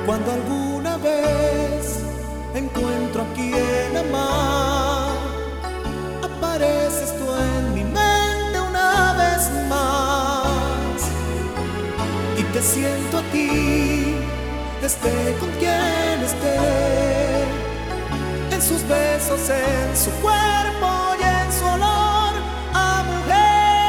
Cuando alguna vez encuentro a quien amar, apareces tú en mi mente una vez más, y te siento a ti, esté con quien esté, en sus besos, en su cuerpo y en su olor a mujer.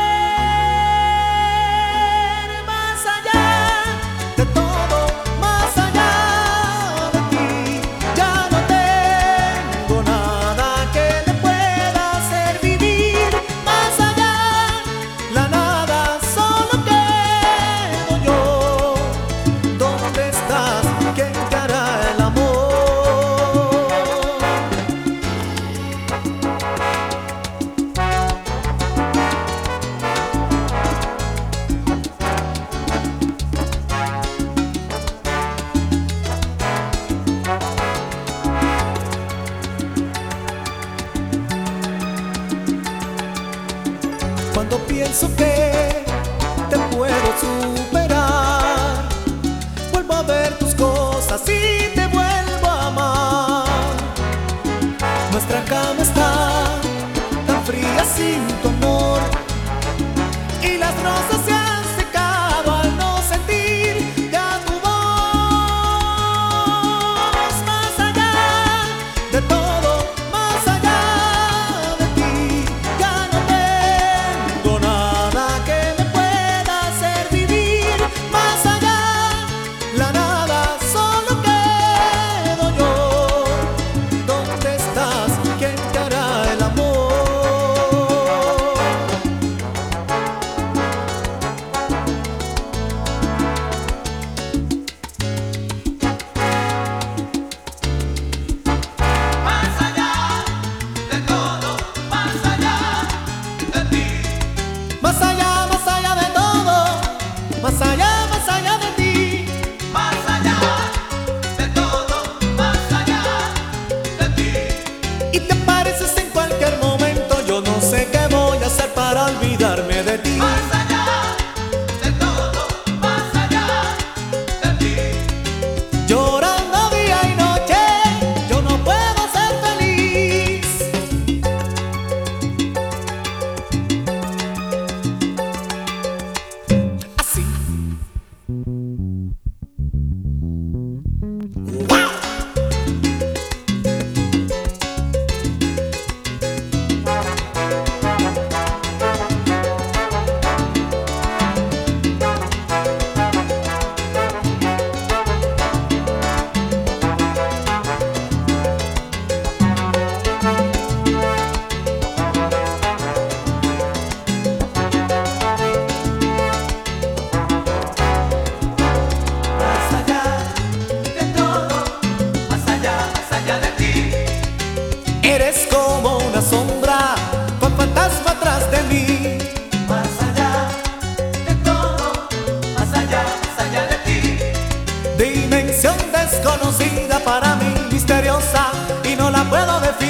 Más allá de todo, más allá de ti, ya no tengo nada que me pueda hacer vivir. Más allá, la nada, solo quedo yo. ¿Dónde estás? ¿Quién te hará el amor? Cuando pienso que te puedo superar, vuelvo a ver tus cosas y te vuelvo a amar. Nuestra cama está tan fría sin tu amor, y las rosas se han secado al no sentir ya tu voz. Más allá de todo, más allá de ti, ya no tengo nada que me pueda hacer vivir. Más allá, la nada, solo quedo yo. ¿Dónde estás? ¿Quién te hará el amor? Más allá de todo, más allá de ti. Más allá de todo, más allá de ti. Más allá de todo, más allá de ti. Y te pareces en cualquier momento, yo no sé qué voy a hacer para olvidarme de ti. Más allá de todo, más allá de ti. Llorando día y noche, yo no puedo ser feliz. Así. Más allá de todo, más allá de ti. Eres como una sombra, con fantasma atrás de mí. Más allá de todo, más allá de ti. Dimensión desconocida para mí, misteriosa, y no la puedo definir.